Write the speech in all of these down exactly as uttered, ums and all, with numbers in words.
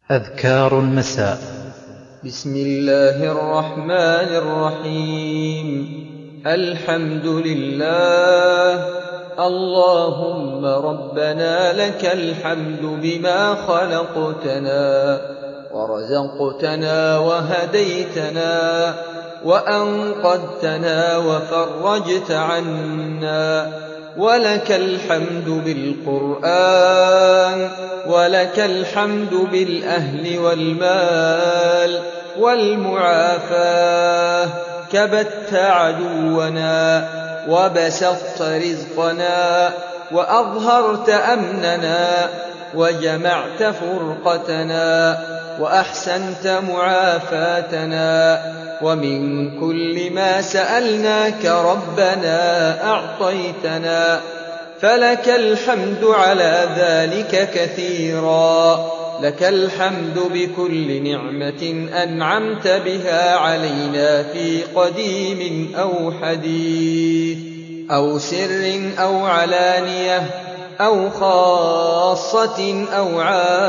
أذكار المساء. بسم الله الرحمن الرحيم. الحمد لله. اللهم ربنا لك الحمد بما خلقتنا ورزقتنا وهديتنا وأنقذتنا وفرجت عنا، ولك الحمد بالقرآن، ولك الحمد بالأهل والمال والمعافاة. كبت عدونا وبسطت رزقنا وأظهرت أمننا وجمعت فرقتنا وأحسنت معافاتنا، ومن كل ما سألناك ربنا أعطيتنا، فلك الحمد على ذلك كثيرا. لك الحمد بكل نعمة أنعمت بها علينا في قديم أو حديث أو سر أو علانية أو خاصة أو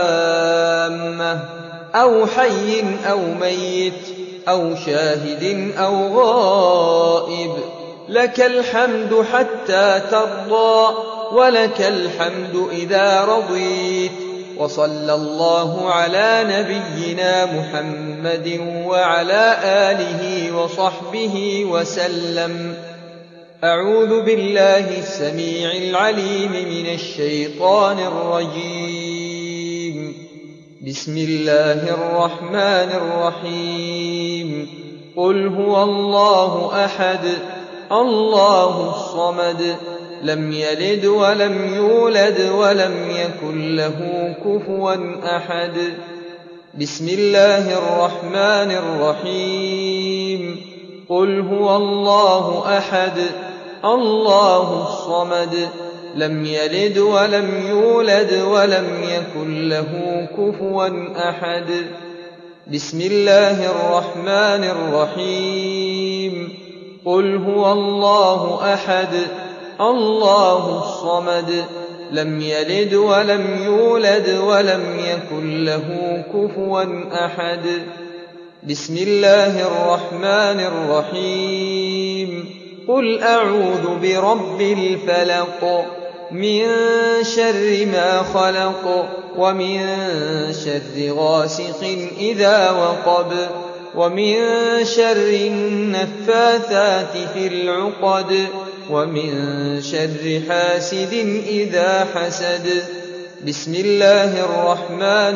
عامة أو حي أو ميت أو شاهد أو غائب. لك الحمد حتى ترضى، ولك الحمد إذا رضيت. وصلى الله على نبينا محمد وعلى آله وصحبه وسلم. أعوذ بالله السميع العليم من الشيطان الرجيم. بسم الله الرحمن الرحيم. قل هو الله أحد الله الصمد، لم يلد ولم يولد ولم يكن له كفوا أحد. بسم الله الرحمن الرحيم. قل هو الله أحد الله الصمد، لم يلد ولم يولد ولم يكن له كفوا أحد. بسم الله الرحمن الرحيم. قل هو الله أحد الله الصمد، لم يلد ولم يولد ولم يكن له كفوا أحد. بسم الله الرحمن الرحيم. قل أعوذ برب الفلق، من شر ما خلق، ومن شر غاسق إذا وقب، ومن شر النفاثات في العقد، ومن شر حاسد إذا حسد. بسم الله الرحمن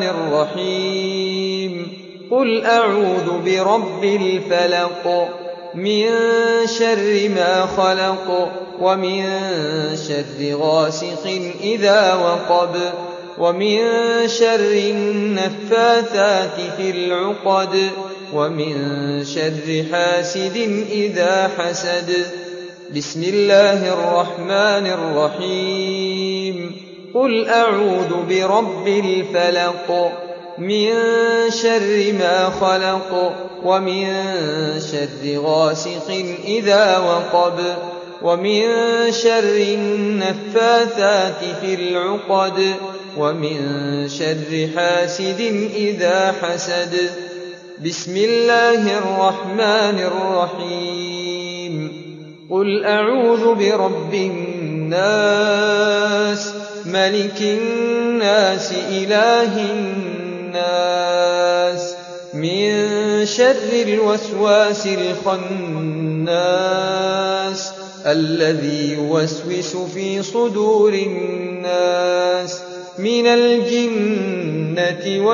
الرحيم. قل أعوذ برب الفلق، من شر ما خلق، ومن شر غاسق إذا وقب، ومن شر النفاثات في العقد، ومن شر حاسد إذا حسد. بسم الله الرحمن الرحيم. قل أعوذ برب الفلق، من شر ما خلق، ومن شر غاسق إذا وقب، ومن شر النفاثات في العقد، ومن شر حاسد إذا حسد. بسم الله الرحمن الرحيم. قل أعوذ برب الناس، ملك الناس، إله الناس، من شر الوسواس الخناس، الذي يوسوس في صدور الناس من الجنة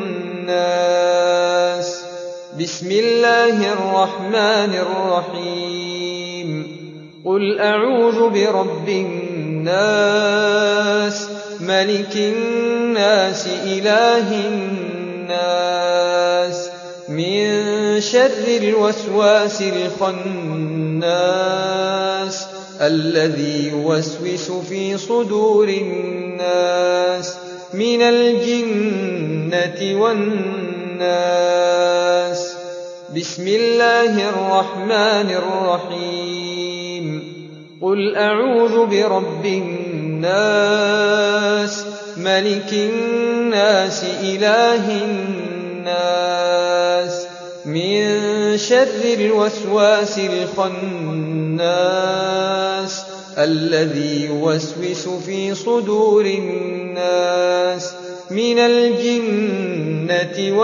والناس. بسم الله الرحمن الرحيم. قل أعوذ برب الناس، ملك الناس، إله الناس، من شر الوسواس الخناس، الذي يوسوس في صدور الناس من الجنة والناس. بسم الله الرحمن الرحيم. قل أعوذ برب الناس، ملك الناس إله الناس من شر الوسواس الخناس الذي يوسوس في صدور الناس من الجنة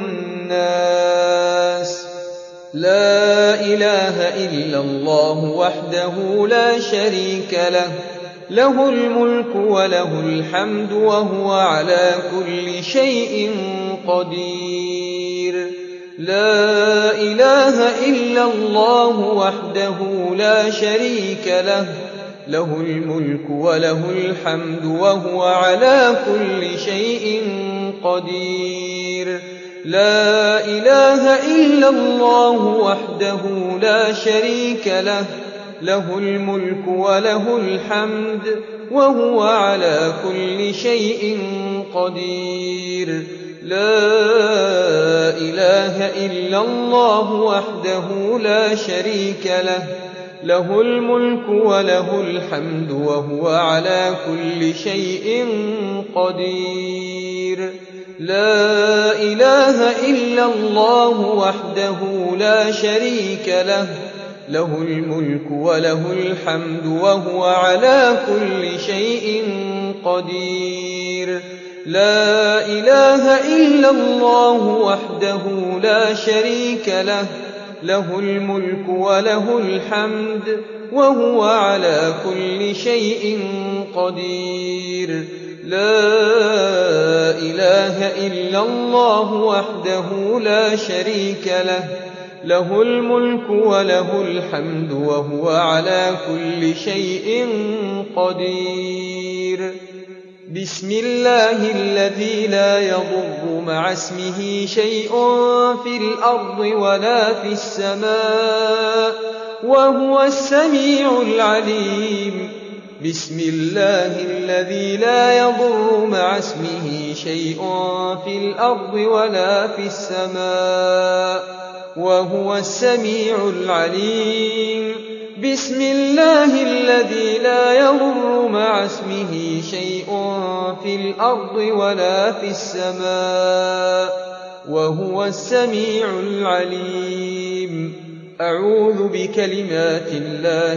والناس. لا إله إلا الله وحده لا شريك له، له الملك وله الحمد وهو على كل شيء قدير. لا إله إلا الله وحده لا شريك له، له الملك وله الحمد وهو على كل شيء قدير. لا إله إلا الله وحده لا شريك له، له الملك وله الحمد وهو على كل شيء قدير. لا إله إلا الله وحده لا شريك له، له الملك وله الحمد وهو على كل شيء قدير. لا إله إلا الله وحده لا شريك له، له الملك وله الحمد وهو على كل شيء قدير. لا إله إلا الله وحده لا شريك له، له الملك وله الحمد وهو على كل شيء قدير. لا إله إلا الله وحده لا شريك له، له الملك وله الحمد وهو على كل شيء قدير. بسم الله الذي لا يضر مع اسمه شيء في الأرض ولا في السماء وهو السميع العليم. بسم الله الذي لا يضر مع اسمه شيء في الأرض ولا في السماء وهو السميع العليم. بسم الله الذي لا يضر مع اسمه شيء في الأرض ولا في السماء وهو السميع العليم. أعوذ بكلمات الله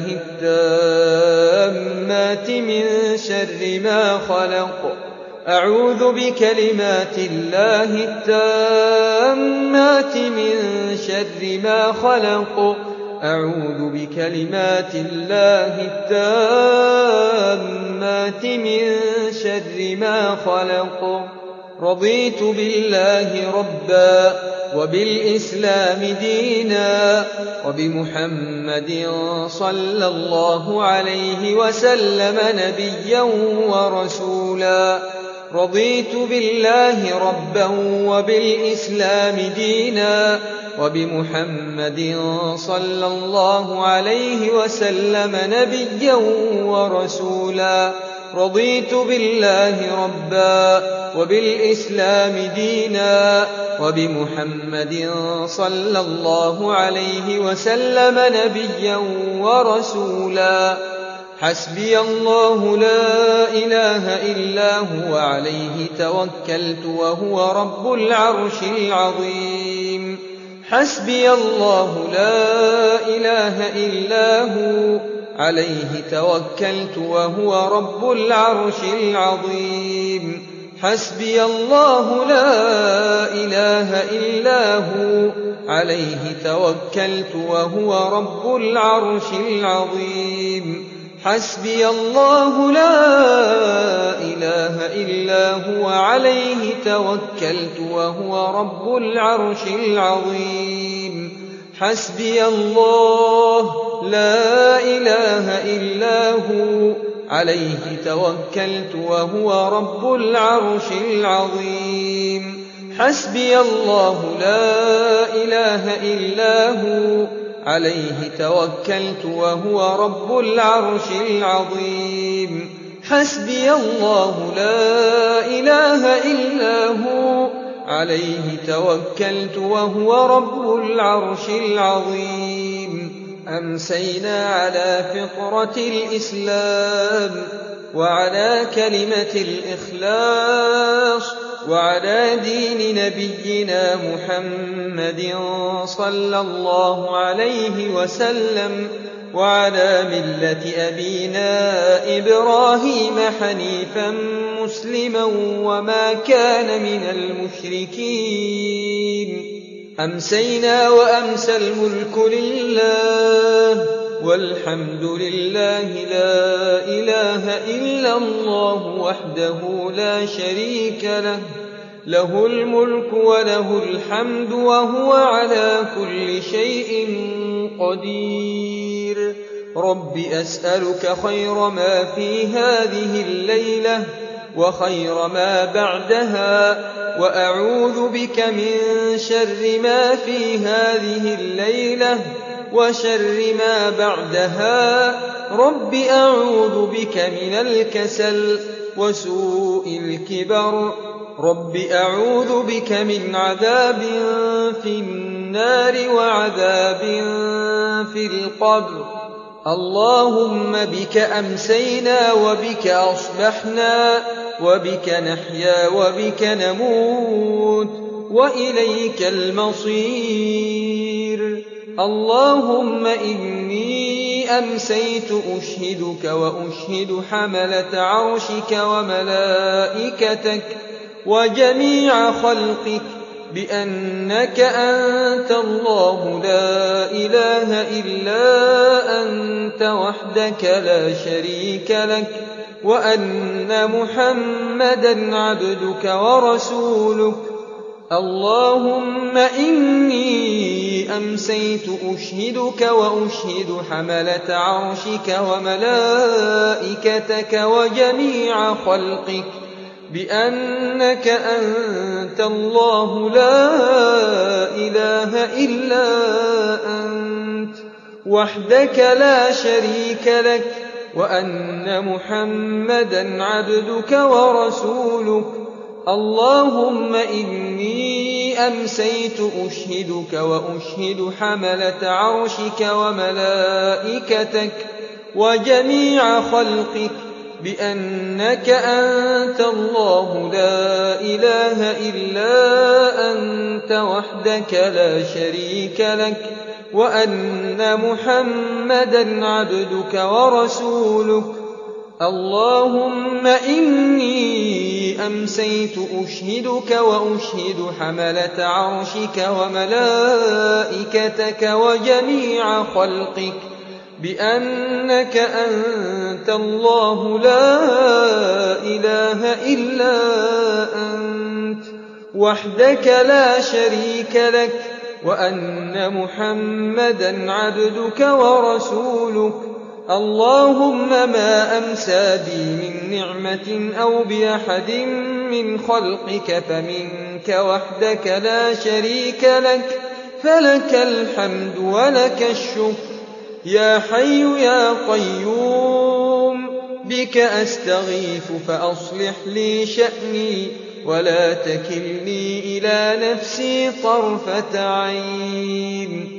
التامات من شر ما خلق. أعوذ بكلمات الله التامات من شر ما خلق. أعوذ بكلمات الله التامات من شر ما خلق. رضيت بالله ربا وبالإسلام دينا وبمحمد صلى الله عليه وسلم نبيا ورسولا. رضيت بالله ربا وبالإسلام دينا وبمحمد صلى الله عليه وسلم نبيا ورسولا. رضيت بالله ربا وبالإسلام دينا وبمحمد صلى الله عليه وسلم نبيا ورسولا. حسبي الله لا إله إلا هو عليه توكلت وهو رب العرش العظيم. حسبي الله لا إله إلا هو عليه توكلت وهو رب العرش العظيم. حسبي الله لا إله إلا هو عليه توكلت وهو رب العرش العظيم. حسبي الله لا إله إلا هو عليه توكلت وهو رب العرش العظيم. حسبي الله لا إله إلا هو عليه توكلت وهو رب العرش العظيم. حسبي الله لا إله إلا هو عليه توكلت وهو رب العرش العظيم. حسبي الله لا إله إلا هو عليه توكلت وهو رب العرش العظيم. أمسينا على فطرة الإسلام وعلى كلمة الإخلاص وعلى دين نبينا محمد صلى الله عليه وسلم وعلى ملة أبينا إبراهيم حنيفا مسلما وما كان من المشركين. أمسينا وأمسى الملك لله والحمد لله لا إله إلا الله وحده لا شريك له له الملك وله الحمد وهو على كل شيء قدير. رب أسألك خير ما في هذه الليلة وخير ما بعدها وأعوذ بك من شر ما في هذه الليلة وشر ما بعدها. رب أعوذ بك من الكسل وسوء الكبر. رب أعوذ بك من عذاب في النار وعذاب في القبر. اللهم بك أمسينا وبك أصبحنا وبك نحيا وبك نموت وإليك المصير. اللهم إني أمسيت أشهدك وأشهد حملة عرشك وملائكتك وجميع خلقك بأنك أنت الله لا إله إلا أنت وحدك لا شريك لك وأن محمدا عبدك ورسولك. اللهم إني أمسيت أشهدك وأشهد حملة عرشك وملائكتك وجميع خلقك بأنك أنت الله لا إله إلا أنت وحدك لا شريك لك وأن محمدا عبدك ورسولك. اللهم إني أمسيت أشهدك وأشهد حملة عرشك وملائكتك وجميع خلقك بأنك أنت الله لا إله إلا أنت وحدك لا شريك لك وأن محمدا عبدك ورسولك. اللهم إني أمسيت أشهدك وأشهد حملة عرشك وملائكتك وجميع خلقك بأنك أنت الله لا إله إلا أنت وحدك لا شريك لك وأن محمدا عبدك ورسولك. اللهم ما أمسى بي من نعمة أو بأحد من خلقك فمنك وحدك لا شريك لك فلك الحمد ولك الشكر. يا حي يا قيوم بك أستغيث فأصلح لي شأني ولا تكلني إلى نفسي طرفة عين.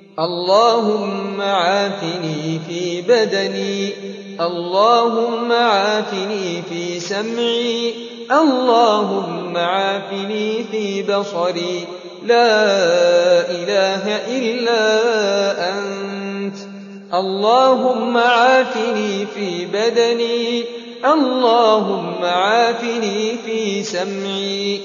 اللهم عافني في بدني. اللهم عافني في سمعي. اللهم عافني في بصري. لا إله إلا أنت. اللهم عافني في بدني. اللهم عافني في سمعي.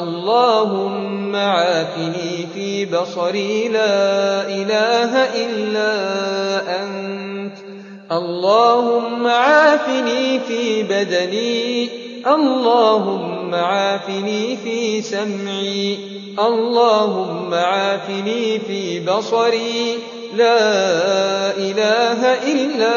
اللهم عافني في بصري. لا إله إلا أنت. اللهم عافني في بدني. اللهم عافني في سمعي. اللهم عافني في بصري. لا إله إلا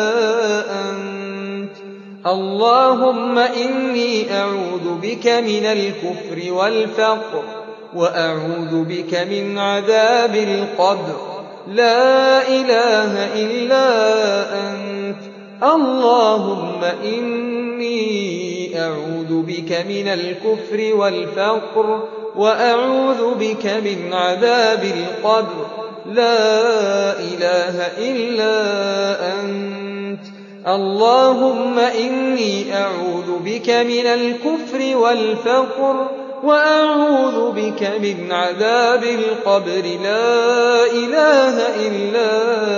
أنت. اللهم إني أعوذ بك من الكفر والفقر وأعوذ بك من عذاب القبر. لا إله إلا أنت. اللهم إني أعوذ بك من الكفر والفقر وأعوذ بك من عذاب القبر. لا إله إلا أنت. اللهم إني أعوذ بك من الكفر والفقر وأعوذ بك من عذاب القبر لا إله إلا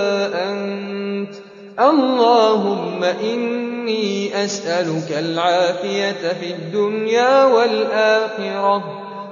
أنت. اللهم إني أسألك العافية في الدنيا والآخرة.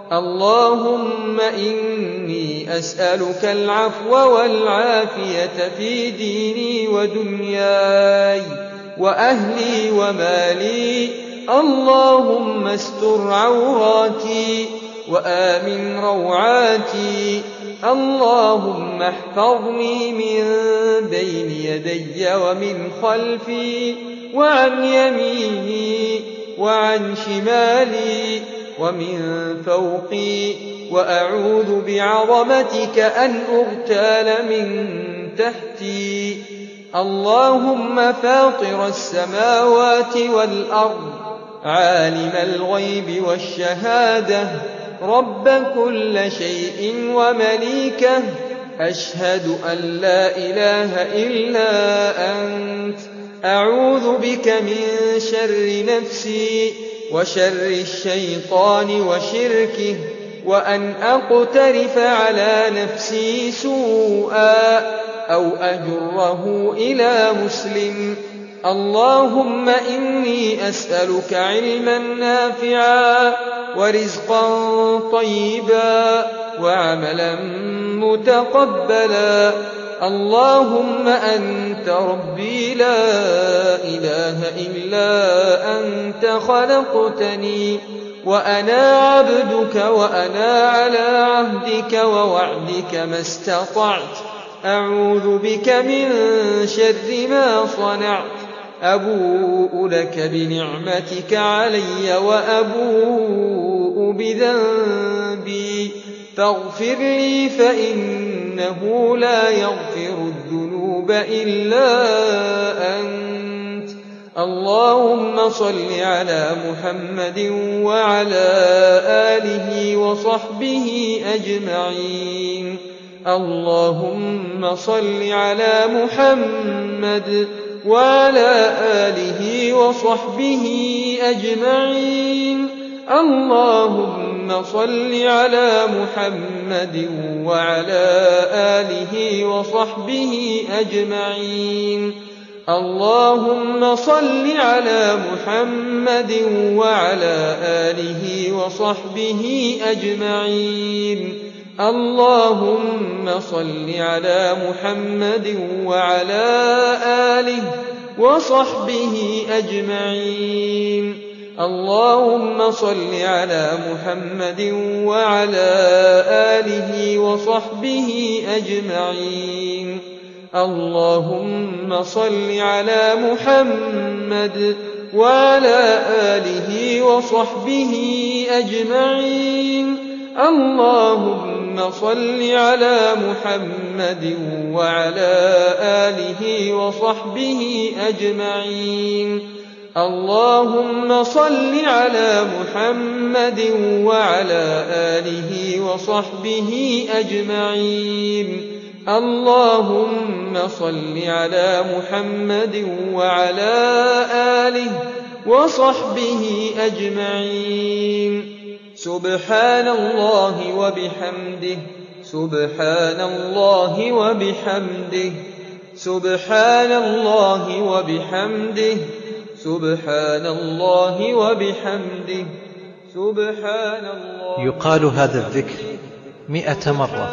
اللهم إني أسألك العفو والعافية في ديني ودنياي وأهلي ومالي. اللهم استر عوراتي وآمن روعاتي. اللهم احفظني من بين يدي ومن خلفي وعن يميني وعن شمالي ومن فوقي، وأعوذ بعظمتك أن أغتال من تحتي. اللهم فاطر السماوات والأرض عالم الغيب والشهادة رب كل شيء ومليكه، أشهد أن لا إله إلا أنت. أعوذ بك من شر نفسي وشر الشيطان وشركه، وأن أقترف على نفسي سوءا أو أجره إلى مسلم. اللهم إني أسألك علما نافعا ورزقا طيبا وعملا متقبلا. اللهم أنت ربي لا إله إلا أنت، خلقتني وأنا عبدك وأنا على عهدك ووعدك ما استطعت. أعوذ بك من شر ما صنعت. أبوء لك بنعمتك علي وأبوء بذنبي، فاغفر لي فإنه لا يغفر الذنوب إلا أنت. اللهم صل على محمد وعلى آله وصحبه أجمعين. اللهم صل على محمد وعلى آله وصحبه أجمعين. اللهم صل على محمد وعلى آله وصحبه أجمعين. اللهم صل على محمد وعلى آله وصحبه أجمعين. اللهم صل على محمد وعلى آله وصحبه أجمعين. اللهم صل على محمد وعلى آله وصحبه أجمعين. اللهم صل على محمد وعلى آله وصحبه أجمعين. اللهم صل على محمد وعلى آله وصحبه أجمعين. اللهم صل على محمد وعلى آله وصحبه أجمعين. اللهم صل على محمد وعلى آله وصحبه أجمعين. سبحان الله وبحمده، سبحان الله وبحمده، سبحان الله وبحمده، سبحان الله وبحمده، سبحان الله. يقال هذا الذكر مئة مرة.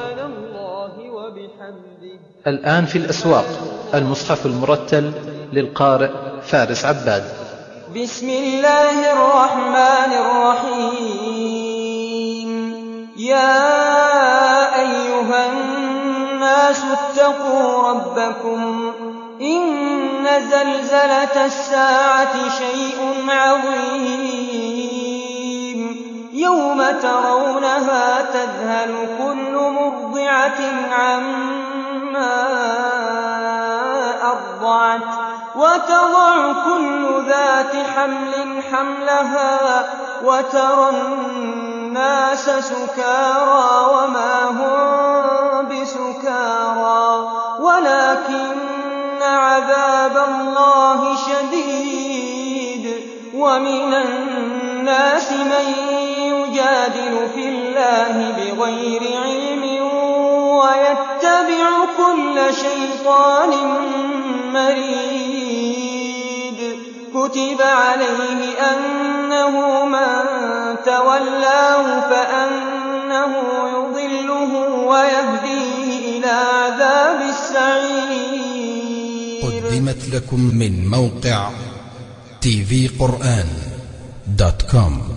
الآن في الأسواق المصحف المرتل للقارئ فارس عباد. بسم الله الرحمن الرحيم. يا أيها الناس اتقوا ربكم، إن زلزلة الساعة شيء عظيم. يوم ترونها تذهل كل مرضعة عما أرضعت، وتضع كل ذات حمل حملها، وترى الناس سكارى وما هم بسكارى ولكن عذاب الله ومن الناس من يجادل في الله بغير علم ويتبع كل شيطان مريد كتب عليه أنه من تولاه فأنه يضله ويهديه إلى عذاب السعير. قدمت لكم من موقع تي في قرآن دوت كوم.